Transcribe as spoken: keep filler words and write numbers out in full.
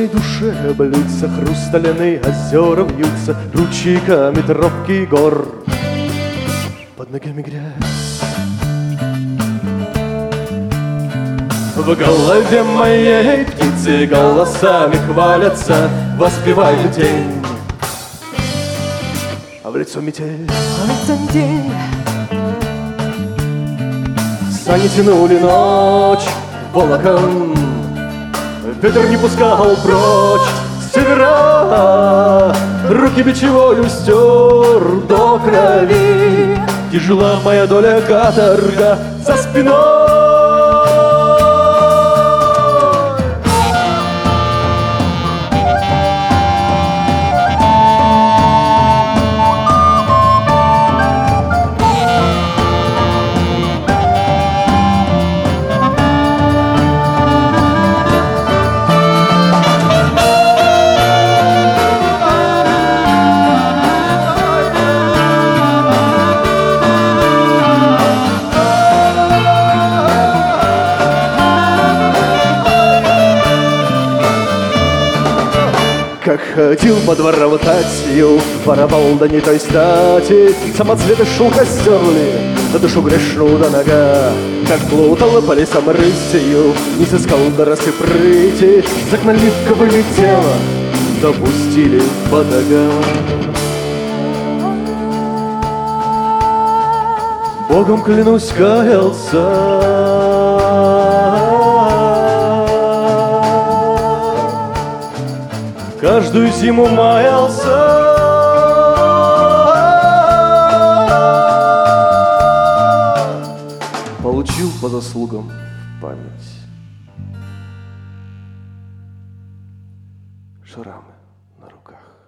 моей душе блюдца хрусталяные озера вьются ручейками тропки гор. Под ногами грязь. В голове моей птицы голосами хвалятся, воспевают день, а в лицо метель, а в лицо день. Сани тянули ночь волоком, ветер не пускал прочь с севера. Руки бичевою стер до крови, тяжела моя доля каторга за спиной. Как ходил по дворам татью, воровал да не той стати, самоцветы шелка стерли, на душу грешну до нога. Как плутала по лесам рысью, не сыскал до росы прыти, за наливка вылетела, допустили батага. Богом клянусь, каялся, каждую зиму маялся. Получил по заслугам память. Шрамы на руках.